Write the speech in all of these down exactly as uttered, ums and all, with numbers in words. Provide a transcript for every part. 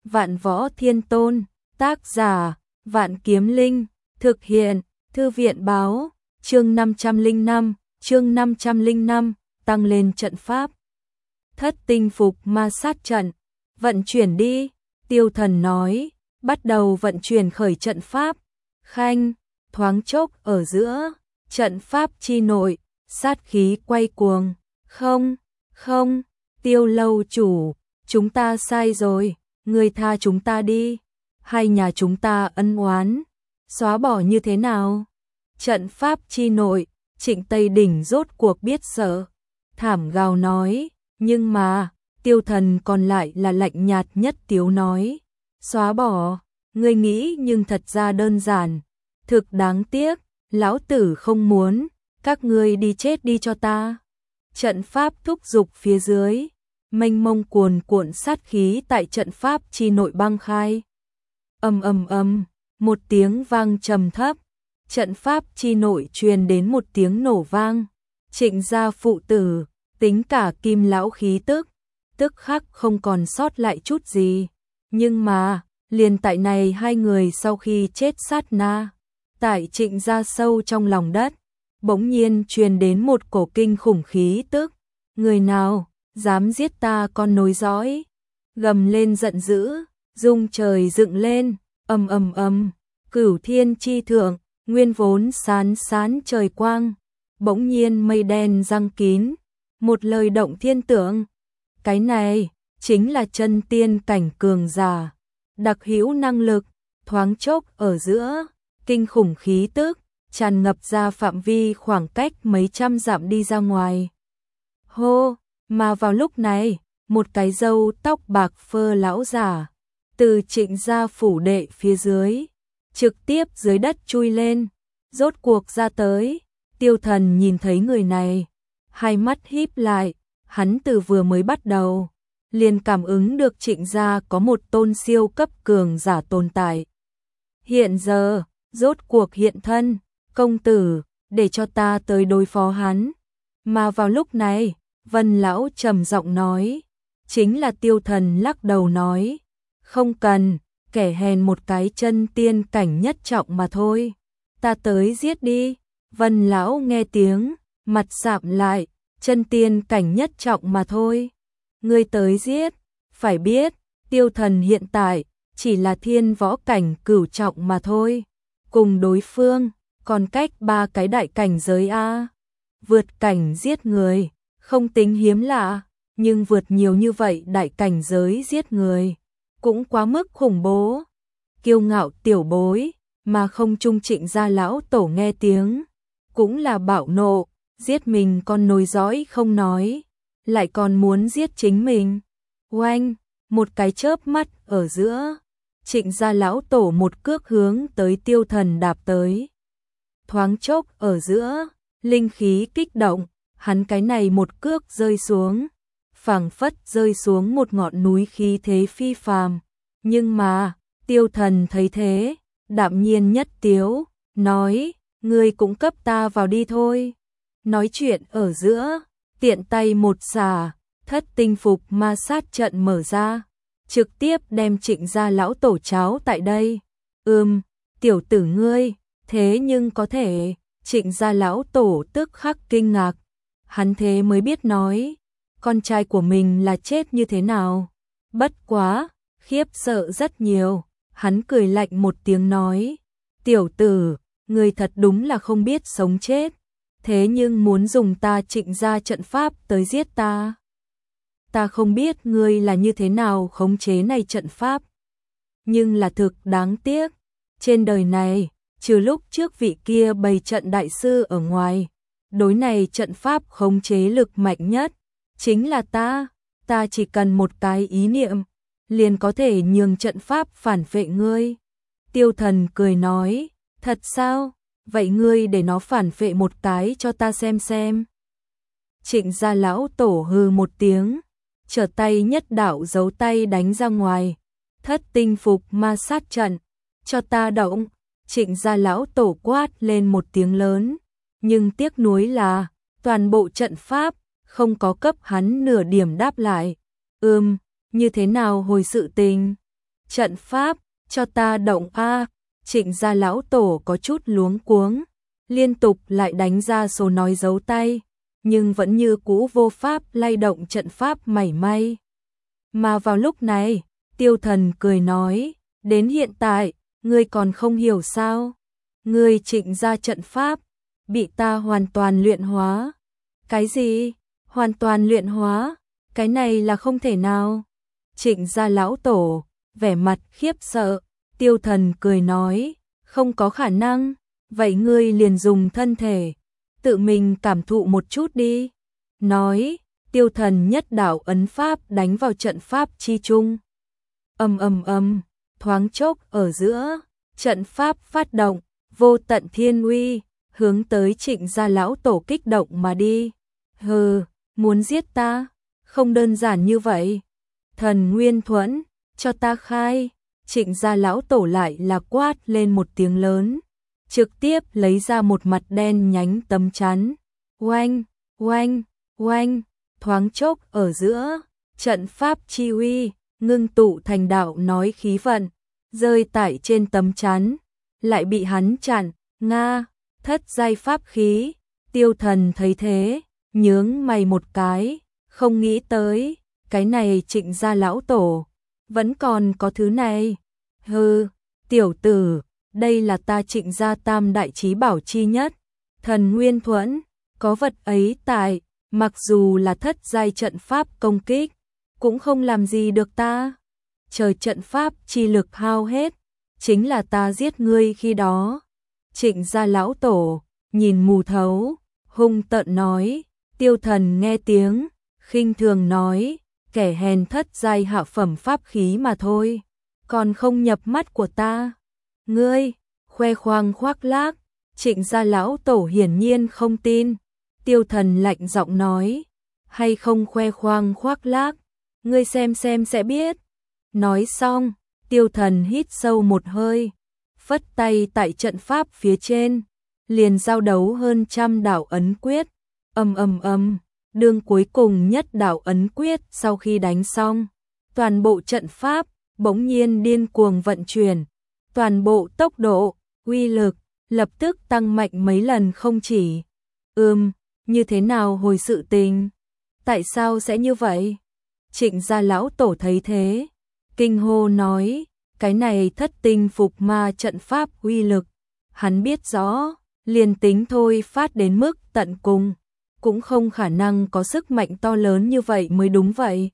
Vạn Võ Thiên Tôn, tác giả, Vạn Kiếm Linh, thực hiện, Thư viện báo, chương năm trăm lẻ năm, chương năm trăm lẻ năm, tăng lên trận pháp. Thất tinh phục ma sát trận, vận chuyển đi, Tiêu Thần nói, bắt đầu vận chuyển khởi trận pháp. Khanh, thoáng chốc ở giữa, trận pháp chi nội, sát khí quay cuồng. Không, không, Tiêu lâu chủ, chúng ta sai rồi, ngươi tha chúng ta đi. Hai nhà chúng ta ân oán, xóa bỏ như thế nào? Trận pháp chi nội, Trịnh Tây Đỉnh rốt cuộc biết sợ, thảm gào nói, nhưng mà, Tiêu Thần còn lại là lạnh nhạt nhất tiếu nói, xóa bỏ, ngươi nghĩ nhưng thật ra đơn giản, thực đáng tiếc, lão tử không muốn, các ngươi đi chết đi cho ta. Trận pháp thúc giục phía dưới, mênh mông cuồn cuộn sát khí tại trận pháp chi nội băng khai. Ầm ầm ầm, một tiếng vang trầm thấp, trận pháp chi nội truyền đến một tiếng nổ vang. Trịnh gia phụ tử, tính cả Kim lão khí tức, tức khắc không còn sót lại chút gì. Nhưng mà, liền tại này hai người sau khi chết sát na, tại Trịnh gia sâu trong lòng đất, bỗng nhiên truyền đến một cổ kinh khủng khí tức. Người nào dám giết ta con nối dõi? Gầm lên giận dữ, rung trời dựng lên, ầm ầm ầm, cửu thiên chi thượng, nguyên vốn sán sán trời quang, bỗng nhiên mây đen giăng kín, một lời động thiên tượng. Cái này chính là chân tiên cảnh cường giả, đặc hữu năng lực, thoáng chốc ở giữa, kinh khủng khí tức tràn ngập ra phạm vi khoảng cách mấy trăm dặm đi ra ngoài. Hô, mà vào lúc này, một cái râu tóc bạc phơ lão giả từ Trịnh gia phủ đệ phía dưới, trực tiếp dưới đất chui lên, rốt cuộc ra tới. Tiêu Thần nhìn thấy người này, hai mắt híp lại, hắn từ vừa mới bắt đầu, liền cảm ứng được Trịnh gia có một tôn siêu cấp cường giả tồn tại. Hiện giờ, rốt cuộc hiện thân, công tử, để cho ta tới đối phó hắn. Mà vào lúc này, Vân lão trầm giọng nói, chính là Tiêu Thần lắc đầu nói, không cần, kẻ hèn một cái chân tiên cảnh nhất trọng mà thôi, ta tới giết đi. Vân lão nghe tiếng, mặt sạm lại, chân tiên cảnh nhất trọng mà thôi, ngươi tới giết. Phải biết, Tiêu Thần hiện tại chỉ là thiên võ cảnh cửu trọng mà thôi, cùng đối phương còn cách ba cái đại cảnh giới a. Vượt cảnh giết người không tính hiếm lạ, nhưng vượt nhiều như vậy đại cảnh giới giết người cũng quá mức khủng bố. Kiêu ngạo tiểu bối, mà không trung Trịnh gia lão tổ nghe tiếng, cũng là bạo nộ, giết mình con nối dõi không nói, lại còn muốn giết chính mình. Oanh, một cái chớp mắt ở giữa, Trịnh gia lão tổ một cước hướng tới Tiêu Thần đạp tới. Thoáng chốc ở giữa, linh khí kích động, hắn cái này một cước rơi xuống, phảng phất rơi xuống một ngọn núi khí thế phi phàm. Nhưng mà, Tiêu Thần thấy thế, đạm nhiên nhất tiếu, nói, ngươi cũng cấp ta vào đi thôi. Nói chuyện ở giữa, tiện tay một xả, thất tinh phục ma sát trận mở ra, trực tiếp đem Trịnh gia lão tổ cháo tại đây. Ừm, tiểu tử ngươi, thế nhưng có thể, Trịnh gia lão tổ tức khắc kinh ngạc, hắn thế mới biết nói, con trai của mình là chết như thế nào. Bất quá, khiếp sợ rất nhiều, hắn cười lạnh một tiếng nói, tiểu tử, ngươi thật đúng là không biết sống chết, thế nhưng muốn dùng ta Trịnh gia trận pháp tới giết ta. Ta không biết ngươi là như thế nào khống chế này trận pháp, nhưng là thực đáng tiếc, trên đời này, trừ lúc trước vị kia bày trận đại sư ở ngoài, đối này trận pháp khống chế lực mạnh nhất chính là ta. Ta chỉ cần một cái ý niệm, liền có thể nhường trận pháp phản vệ ngươi. Tiêu Thần cười nói, thật sao? Vậy ngươi để nó phản vệ một cái cho ta xem xem. Trịnh gia lão tổ hừ một tiếng, trở tay nhất đạo giấu tay đánh ra ngoài. Thất tinh phục ma sát trận, cho ta động. Trịnh gia lão tổ quát lên một tiếng lớn, nhưng tiếc nuối là toàn bộ trận pháp không có cấp hắn nửa điểm đáp lại. Ừm, như thế nào hồi sự tình? trận pháp, cho ta động a. Trịnh gia lão tổ có chút luống cuống, liên tục lại đánh ra số nói dấu tay, nhưng vẫn như cũ vô pháp lay động trận pháp mảy may. Mà vào lúc này, Tiêu Thần cười nói, đến hiện tại, ngươi còn không hiểu sao? Ngươi Trịnh gia trận pháp, bị ta hoàn toàn luyện hóa. Cái gì? Hoàn toàn luyện hóa? Cái này là không thể nào. Trịnh gia lão tổ, vẻ mặt khiếp sợ, Tiêu Thần cười nói, không có khả năng, vậy ngươi liền dùng thân thể, tự mình cảm thụ một chút đi. Nói, Tiêu Thần nhất đạo ấn pháp đánh vào trận pháp chi trung. Ầm ầm ầm, thoáng chốc ở giữa, trận pháp phát động, vô tận thiên uy, hướng tới Trịnh gia lão tổ kích động mà đi. Hừ, muốn giết ta? Không đơn giản như vậy. Thần Nguyên Thuẫn, cho ta khai. Trịnh gia lão tổ lại là quát lên một tiếng lớn, trực tiếp lấy ra một mặt đen nhánh tấm chắn. Oanh, oanh, oanh, thoáng chốc ở giữa, trận pháp chi uy, ngưng tụ thành đạo nói khí vận, rơi tại trên tấm chắn, lại bị hắn chặn. Nga, thất giai pháp khí. Tiêu Thần thấy thế, nhướng mày một cái, không nghĩ tới, cái này Trịnh gia lão tổ vẫn còn có thứ này. Hừ, tiểu tử, đây là ta Trịnh gia tam đại chí bảo chi nhất, Thần Nguyên Thuẫn, có vật ấy tại, mặc dù là thất giai trận pháp công kích, cũng không làm gì được ta. Trời, trận pháp chi lực hao hết, chính là ta giết ngươi khi đó. Trịnh gia lão tổ, nhìn mù thấu, hung tợn nói. Tiêu Thần nghe tiếng, khinh thường nói, kẻ hèn thất giai hạ phẩm pháp khí mà thôi, còn không nhập mắt của ta. Ngươi, khoe khoang khoác lác. Trịnh gia lão tổ hiển nhiên không tin. Tiêu Thần lạnh giọng nói, hay không khoe khoang khoác lác, ngươi xem xem sẽ biết. Nói xong, Tiêu Thần hít sâu một hơi, phất tay tại trận pháp phía trên, liền giao đấu hơn trăm đạo ấn quyết. Ầm ầm ầm, đương cuối cùng nhất đạo ấn quyết sau khi đánh xong, toàn bộ trận pháp bỗng nhiên điên cuồng vận chuyển, toàn bộ tốc độ, uy lực lập tức tăng mạnh mấy lần không chỉ. Ừm, như thế nào hồi sự tình? Tại sao sẽ như vậy? Trịnh gia lão tổ thấy thế, kinh hô nói, cái này thất tinh phục ma trận pháp uy lực, hắn biết rõ, liền tính thôi phát đến mức tận cùng, cũng không khả năng có sức mạnh to lớn như vậy mới đúng vậy.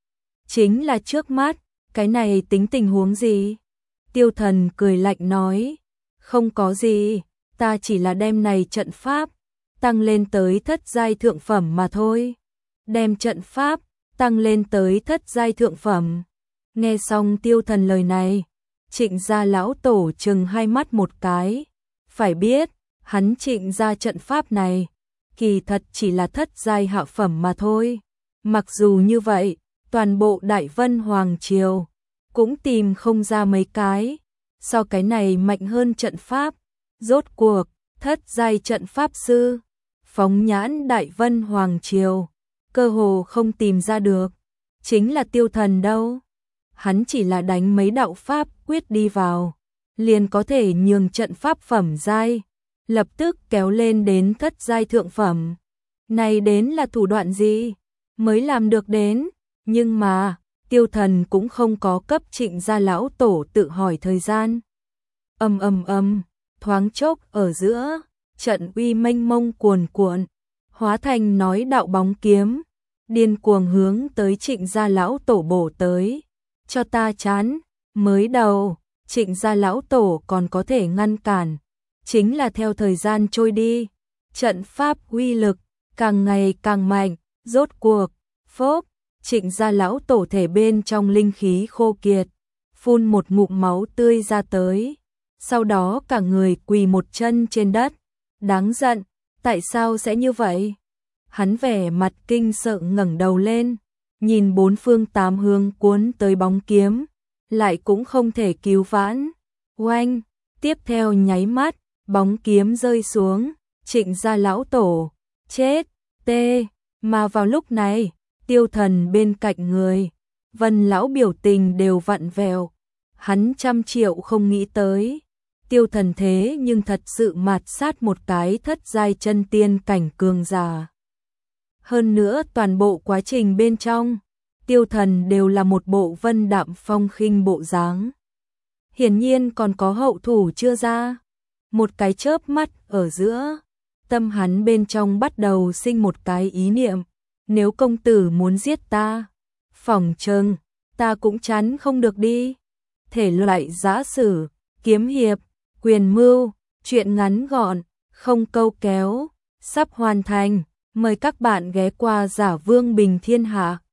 Chính là trước mắt, cái này tính tình huống gì? Tiêu Thần cười lạnh nói, không có gì, ta chỉ là đem này trận pháp tăng lên tới thất giai thượng phẩm mà thôi. Đem trận pháp tăng lên tới thất giai thượng phẩm. Nghe xong Tiêu Thần lời này, Trịnh gia lão tổ trừng hai mắt một cái. Phải biết, hắn Trịnh gia trận pháp này, kỳ thật chỉ là thất giai hạ phẩm mà thôi. Mặc dù như vậy, toàn bộ Đại Vân Hoàng Triều cũng tìm không ra mấy cái so cái này mạnh hơn trận pháp. Rốt cuộc, thất giai trận pháp sư, phóng nhãn Đại Vân Hoàng Triều, cơ hồ không tìm ra được. Chính là Tiêu Thần đâu. Hắn chỉ là đánh mấy đạo pháp quyết đi vào, liền có thể nhường trận pháp phẩm giai lập tức kéo lên đến thất giai thượng phẩm. Này đến là thủ đoạn gì mới làm được đến? Nhưng mà, Tiêu Thần cũng không có cấp Trịnh gia lão tổ tự hỏi thời gian. Ầm ầm ầm, thoáng chốc ở giữa, trận uy mênh mông cuồn cuộn, hóa thành nói đạo bóng kiếm, điên cuồng hướng tới Trịnh gia lão tổ bổ tới. Cho ta chán, mới đầu, Trịnh gia lão tổ còn có thể ngăn cản, chính là theo thời gian trôi đi, trận pháp uy lực càng ngày càng mạnh, rốt cuộc, phốc, Trịnh gia lão tổ thể bên trong linh khí khô kiệt, phun một ngụm máu tươi ra tới, sau đó cả người quỳ một chân trên đất. Đáng giận, tại sao sẽ như vậy? Hắn vẻ mặt kinh sợ ngẩng đầu lên, nhìn bốn phương tám hướng cuốn tới bóng kiếm, lại cũng không thể cứu vãn. Oanh, tiếp theo nháy mắt, bóng kiếm rơi xuống, Trịnh gia lão tổ, chết, tê. Mà vào lúc này, Tiêu Thần bên cạnh người, Vân lão biểu tình đều vặn vẹo, Hắn trăm triệu không nghĩ tới, Tiêu Thần thế nhưng thật sự mạt sát một cái thất giai chân tiên cảnh cường giả. Hơn nữa toàn bộ quá trình bên trong, Tiêu Thần đều là một bộ vân đạm phong khinh bộ dáng. Hiển nhiên còn có hậu thủ chưa ra. Một cái chớp mắt ở giữa, tâm hắn bên trong bắt đầu sinh một cái ý niệm, nếu công tử muốn giết ta, phỏng chừng ta cũng chắn không được đi. Thể loại giã sử, kiếm hiệp, quyền mưu, truyện ngắn gọn, không câu kéo, sắp hoàn thành, mời các bạn ghé qua Giả Vương Bình Thiên Hạ.